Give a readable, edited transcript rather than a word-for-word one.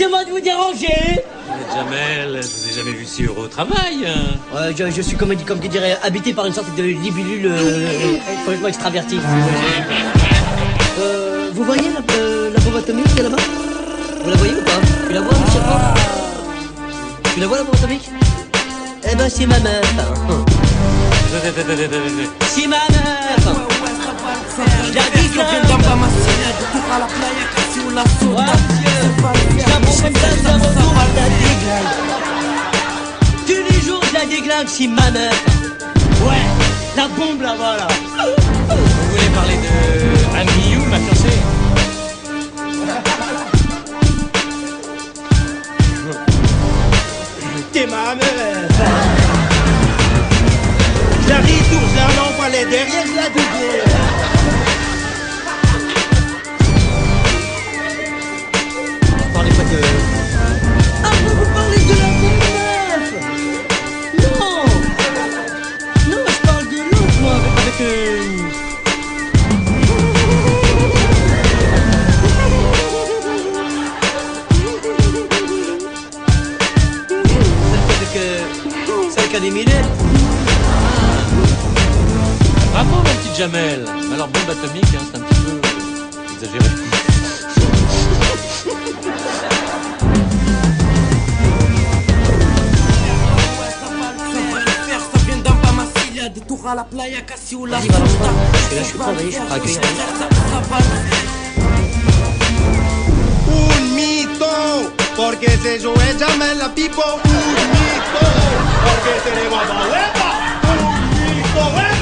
excusez-moi de vous déranger. Jamel, je vous ai jamais vu si heureux au travail. Ouais, je suis comme dirait, habité par une sorte de libellule complètement extravertie. Vous voyez la bombe atomique qui est là-bas? Vous la voyez ou pas? Tu la vois, monsieur Franck? Tu la vois, la bombe atomique? Eh ben, c'est ma meuf. C'est ma meuf. Je la déclare. Ouais, monsieur. Je la prends comme ça, je la retourne, je la déglingue. Tous les jours, je la déglingue, c'est ma meuf. Ouais, la bombe là-bas, là. Vous voulez parler de Annie You, ma fiancée? T'es ma meuf. Je la retourne, je la renvoie les derrière, je la dégueule. Parlez pas de... Ah, vous parlez de la meuf. Non. Non, je parle de l'autre, moi, avec celle qui a des millets. Bravo, mon petit Jamel. Alors, bombe atomique, hein, c'est un petit peu exagéré. De tour à la playa, casi ou la Vas-y, balance pas. Parce que là, je suis pas, voyez, je suis pas accueillir. Un mito, porque ese yo es Jamel Pipo. Un mito, porque tenemos a Baleba. Un mito,